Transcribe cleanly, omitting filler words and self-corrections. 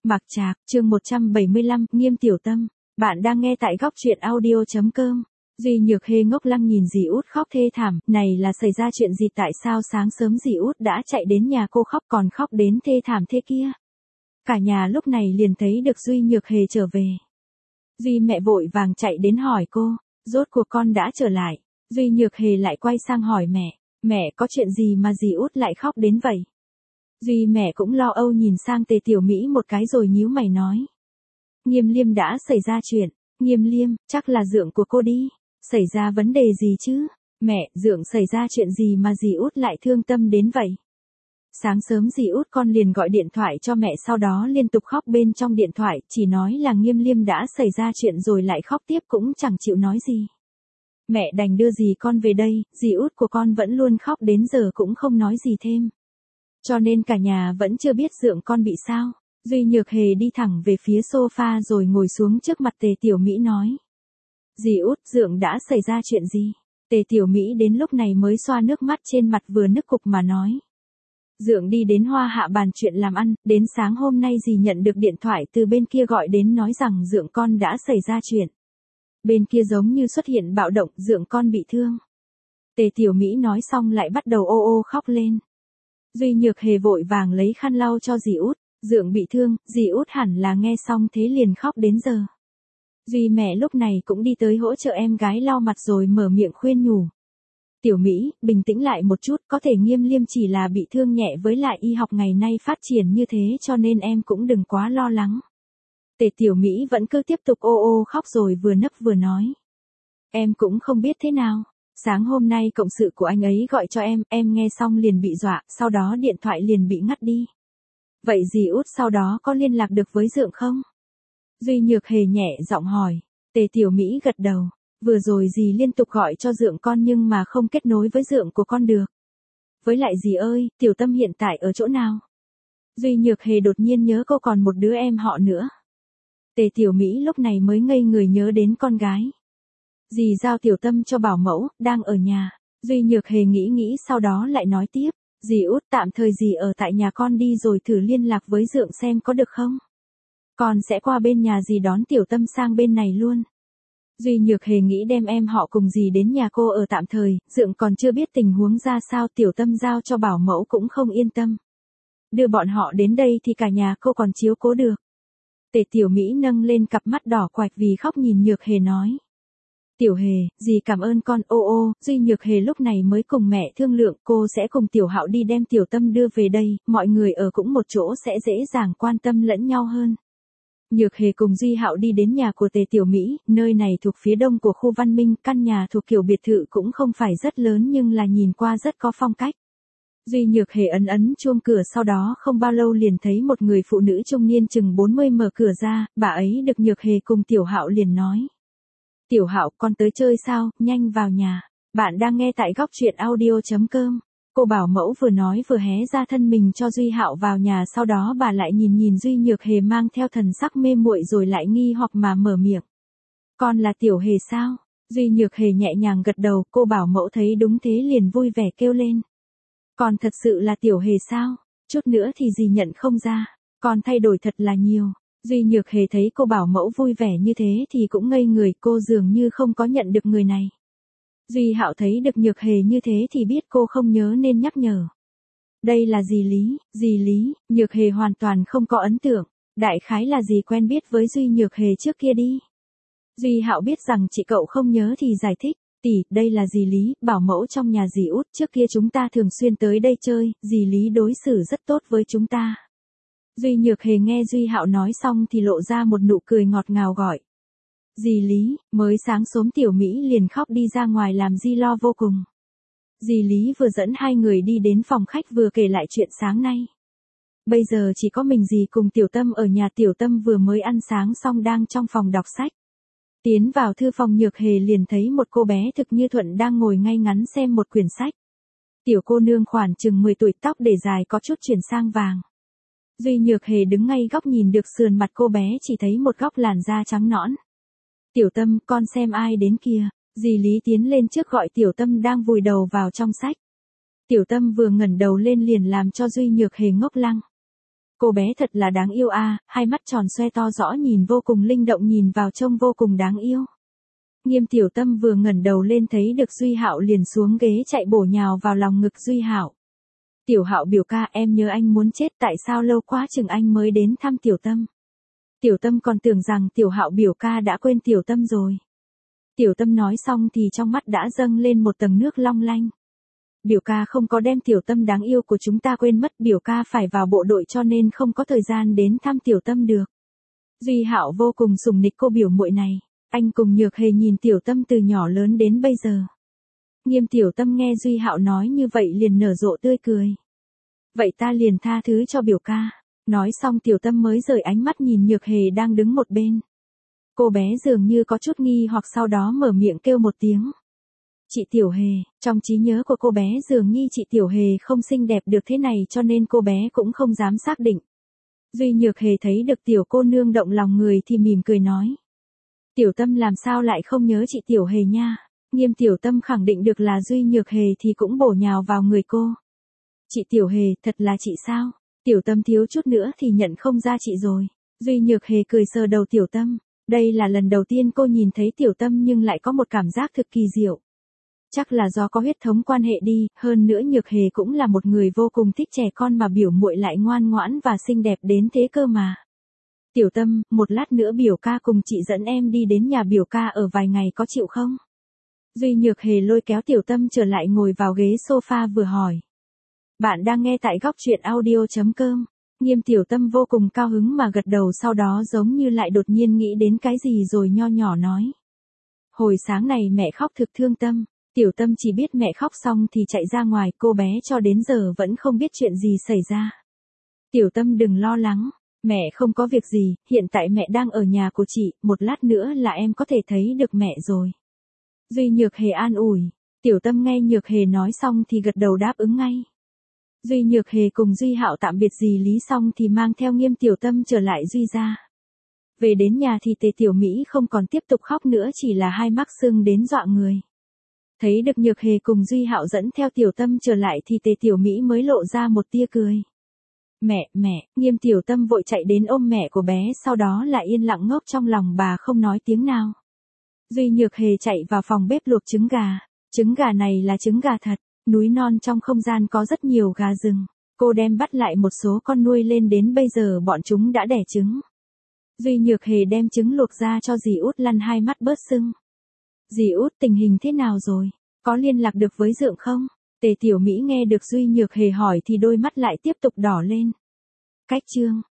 Mạc Trạc, chương 175, Nghiêm Tiểu Tâm. Bạn đang nghe tại góc truyện audio.com. Duy Nhược Hề ngốc lăng nhìn dì út khóc thê thảm, này là xảy ra chuyện gì, tại sao sáng sớm dì út đã chạy đến nhà cô khóc, còn khóc đến thê thảm thế kia. Cả nhà lúc này liền thấy được Duy Nhược Hề trở về. Duy mẹ vội vàng chạy đến hỏi cô, rốt cuộc con đã trở lại. Duy Nhược Hề lại quay sang hỏi mẹ có chuyện gì mà dì út lại khóc đến vậy? Duy mẹ cũng lo âu nhìn sang Tề Tiểu Mỹ một cái rồi nhíu mày nói. Nghiêm Liêm đã xảy ra chuyện. Nghiêm Liêm, chắc là dượng của cô đi. Xảy ra vấn đề gì chứ? Mẹ, dượng xảy ra chuyện gì mà dì út lại thương tâm đến vậy? Sáng sớm dì út con liền gọi điện thoại cho mẹ, sau đó liên tục khóc bên trong điện thoại, chỉ nói là Nghiêm Liêm đã xảy ra chuyện rồi lại khóc tiếp, cũng chẳng chịu nói gì. Mẹ đành đưa dì con về đây, dì út của con vẫn luôn khóc đến giờ cũng không nói gì thêm. Cho nên cả nhà vẫn chưa biết dượng con bị sao. Duy Nhược Hề đi thẳng về phía sofa rồi ngồi xuống trước mặt Tề Tiểu Mỹ nói. Dì út, dượng đã xảy ra chuyện gì? Tề Tiểu Mỹ đến lúc này mới xoa nước mắt trên mặt vừa nức cục mà nói. Dượng đi đến Hoa Hạ bàn chuyện làm ăn, đến sáng hôm nay dì nhận được điện thoại từ bên kia gọi đến nói rằng dượng con đã xảy ra chuyện. Bên kia giống như xuất hiện bạo động, dượng con bị thương. Tề Tiểu Mỹ nói xong lại bắt đầu ô ô khóc lên. Duy Nhược Hề vội vàng lấy khăn lau cho dì út, dượng bị thương, dì út hẳn là nghe xong thế liền khóc đến giờ. Duy mẹ lúc này cũng đi tới hỗ trợ em gái lau mặt rồi mở miệng khuyên nhủ. Tiểu Mỹ, bình tĩnh lại một chút, có thể Nghiêm Liêm chỉ là bị thương nhẹ, với lại y học ngày nay phát triển như thế cho nên em cũng đừng quá lo lắng. Tề Tiểu Mỹ vẫn cứ tiếp tục ô ô khóc rồi vừa nấc vừa nói. Em cũng không biết thế nào. Sáng hôm nay cộng sự của anh ấy gọi cho em nghe xong liền bị dọa, sau đó điện thoại liền bị ngắt đi. Vậy dì út sau đó có liên lạc được với dượng không? Duy Nhược Hề nhẹ giọng hỏi. Tề Tiểu Mỹ gật đầu. Vừa rồi dì liên tục gọi cho dượng con nhưng mà không kết nối với dượng của con được. Với lại dì ơi, Tiểu Tâm hiện tại ở chỗ nào? Duy Nhược Hề đột nhiên nhớ cô còn một đứa em họ nữa. Tề Tiểu Mỹ lúc này mới ngây người nhớ đến con gái. Dì giao Tiểu Tâm cho bảo mẫu, đang ở nhà. Duy Nhược Hề nghĩ sau đó lại nói tiếp. Dì út, tạm thời dì ở tại nhà con đi rồi thử liên lạc với dượng xem có được không? Con sẽ qua bên nhà dì đón Tiểu Tâm sang bên này luôn. Duy Nhược Hề nghĩ đem em họ cùng dì đến nhà cô ở tạm thời, dượng còn chưa biết tình huống ra sao, Tiểu Tâm giao cho bảo mẫu cũng không yên tâm. Đưa bọn họ đến đây thì cả nhà cô còn chiếu cố được. Tề Tiểu Mỹ nâng lên cặp mắt đỏ quạch vì khóc nhìn Nhược Hề nói. Tiểu Hề, dì cảm ơn con. Ô, Duy Nhược Hề lúc này mới cùng mẹ thương lượng, cô sẽ cùng Tiểu Hạo đi đem Tiểu Tâm đưa về đây, mọi người ở cũng một chỗ sẽ dễ dàng quan tâm lẫn nhau hơn. Nhược Hề cùng Duy Hạo đi đến nhà của Tề Tiểu Mỹ, nơi này thuộc phía đông của khu Văn Minh, căn nhà thuộc kiểu biệt thự cũng không phải rất lớn nhưng là nhìn qua rất có phong cách. Duy Nhược Hề ấn chuông cửa, sau đó không bao lâu liền thấy một người phụ nữ trung niên chừng 40 mở cửa ra, bà ấy được Nhược Hề cùng Tiểu Hạo liền nói. Tiểu Hạo, con tới chơi sao, nhanh vào nhà. Bạn đang nghe tại góc truyện audio.com. Cô bảo mẫu vừa nói vừa hé ra thân mình cho Duy Hạo vào nhà, sau đó bà lại nhìn Duy Nhược Hề mang theo thần sắc mê muội rồi lại nghi hoặc mà mở miệng. Con là Tiểu Hề sao? Duy Nhược Hề nhẹ nhàng gật đầu, cô bảo mẫu thấy đúng thế liền vui vẻ kêu lên. Con thật sự là Tiểu Hề sao? Chút nữa thì dì nhận không ra, con thay đổi thật là nhiều. Duy Nhược Hề thấy cô bảo mẫu vui vẻ như thế thì cũng ngây người, cô dường như không có nhận được người này. Duy Hạo thấy được Nhược Hề như thế thì biết cô không nhớ nên nhắc nhở. Đây là dì Lý, Nhược Hề hoàn toàn không có ấn tượng, đại khái là dì quen biết với Duy Nhược Hề trước kia đi. Duy Hạo biết rằng chị cậu không nhớ thì giải thích, tỷ, đây là dì Lý, bảo mẫu trong nhà dì út, trước kia chúng ta thường xuyên tới đây chơi, dì Lý đối xử rất tốt với chúng ta. Duy Nhược Hề nghe Duy Hạo nói xong thì lộ ra một nụ cười ngọt ngào gọi. Dì Lý, mới sáng sớm Tiểu Mỹ liền khóc đi ra ngoài làm Di lo vô cùng. Dì Lý vừa dẫn hai người đi đến phòng khách vừa kể lại chuyện sáng nay. Bây giờ chỉ có mình dì cùng Tiểu Tâm ở nhà, Tiểu Tâm vừa mới ăn sáng xong đang trong phòng đọc sách. Tiến vào thư phòng, Nhược Hề liền thấy một cô bé thực như Thuận đang ngồi ngay ngắn xem một quyển sách. Tiểu cô nương khoảng chừng 10 tuổi, tóc để dài có chút chuyển sang vàng. Duy Nhược Hề đứng ngay góc nhìn được sườn mặt cô bé, chỉ thấy một góc làn da trắng nõn. Tiểu Tâm, con xem ai đến kìa. Dì Lý tiến lên trước gọi Tiểu Tâm đang vùi đầu vào trong sách. Tiểu Tâm vừa ngẩng đầu lên liền làm cho Duy Nhược Hề ngốc lăng. Cô bé thật là đáng yêu a, hai mắt tròn xoe to rõ nhìn vô cùng linh động nhìn vào trông vô cùng đáng yêu. Nghiêm Tiểu Tâm vừa ngẩng đầu lên thấy được Duy Hạo liền xuống ghế chạy bổ nhào vào lòng ngực Duy Hạo. Tiểu Hạo biểu ca, em nhớ anh muốn chết, tại sao lâu quá chừng anh mới đến thăm Tiểu Tâm. Tiểu Tâm còn tưởng rằng Tiểu Hạo biểu ca đã quên Tiểu Tâm rồi. Tiểu Tâm nói xong thì trong mắt đã dâng lên một tầng nước long lanh. Biểu ca không có đem Tiểu Tâm đáng yêu của chúng ta quên mất, biểu ca phải vào bộ đội cho nên không có thời gian đến thăm Tiểu Tâm được. Duy Hạo vô cùng sủng nịch cô biểu muội này, anh cùng Nhược Hề nhìn Tiểu Tâm từ nhỏ lớn đến bây giờ. Nghiêm Tiểu Tâm nghe Duy Hạo nói như vậy liền nở rộ tươi cười. Vậy ta liền tha thứ cho biểu ca. Nói xong Tiểu Tâm mới rời ánh mắt nhìn Nhược Hề đang đứng một bên. Cô bé dường như có chút nghi hoặc sau đó mở miệng kêu một tiếng. Chị Tiểu Hề, trong trí nhớ của cô bé dường như chị Tiểu Hề không xinh đẹp được thế này cho nên cô bé cũng không dám xác định. Duy Nhược Hề thấy được tiểu cô nương động lòng người thì mỉm cười nói. Tiểu Tâm làm sao lại không nhớ chị Tiểu Hề nha. Nghiêm Tiểu Tâm khẳng định được là Duy Nhược Hề thì cũng bổ nhào vào người cô. Chị Tiểu Hề, thật là chị sao? Tiểu Tâm thiếu chút nữa thì nhận không ra chị rồi. Duy Nhược Hề cười sờ đầu Tiểu Tâm. Đây là lần đầu tiên cô nhìn thấy Tiểu Tâm nhưng lại có một cảm giác thực kỳ diệu. Chắc là do có huyết thống quan hệ đi, hơn nữa Nhược Hề cũng là một người vô cùng thích trẻ con mà biểu muội lại ngoan ngoãn và xinh đẹp đến thế cơ mà. Tiểu Tâm, một lát nữa biểu ca cùng chị dẫn em đi đến nhà biểu ca ở vài ngày có chịu không? Duy Nhược Hề lôi kéo Tiểu Tâm trở lại ngồi vào ghế sofa vừa hỏi. Bạn đang nghe tại góc truyện audio.com. Nghiêm Tiểu Tâm vô cùng cao hứng mà gật đầu sau đó giống như lại đột nhiên nghĩ đến cái gì rồi nho nhỏ nói. Hồi sáng này mẹ khóc thực thương tâm. Tiểu Tâm chỉ biết mẹ khóc xong thì chạy ra ngoài, cô bé cho đến giờ vẫn không biết chuyện gì xảy ra. Tiểu Tâm đừng lo lắng, mẹ không có việc gì, hiện tại mẹ đang ở nhà của chị, một lát nữa là em có thể thấy được mẹ rồi. Duy Nhược Hề an ủi, Tiểu Tâm nghe Nhược Hề nói xong thì gật đầu đáp ứng ngay. Duy Nhược Hề cùng Duy Hạo tạm biệt dì Lý xong thì mang theo Nghiêm Tiểu Tâm trở lại Duy gia. Về đến nhà thì Tề Tiểu Mỹ không còn tiếp tục khóc nữa, chỉ là hai mắt sưng đến dọa người. Thấy được Nhược Hề cùng Duy Hạo dẫn theo Tiểu Tâm trở lại thì Tề Tiểu Mỹ mới lộ ra một tia cười. Mẹ, Nghiêm Tiểu Tâm vội chạy đến ôm mẹ của bé, sau đó lại yên lặng ngốc trong lòng bà không nói tiếng nào. Duy Nhược Hề chạy vào phòng bếp luộc trứng gà. Trứng gà này là trứng gà thật, núi non trong không gian có rất nhiều gà rừng. Cô đem bắt lại một số con nuôi lên, đến bây giờ bọn chúng đã đẻ trứng. Duy Nhược Hề đem trứng luộc ra cho dì Út lăn, hai mắt bớt sưng. Dì Út, tình hình thế nào rồi? Có liên lạc được với Dượng không? Tề Tiểu Mỹ nghe được Duy Nhược Hề hỏi thì đôi mắt lại tiếp tục đỏ lên. Cách chương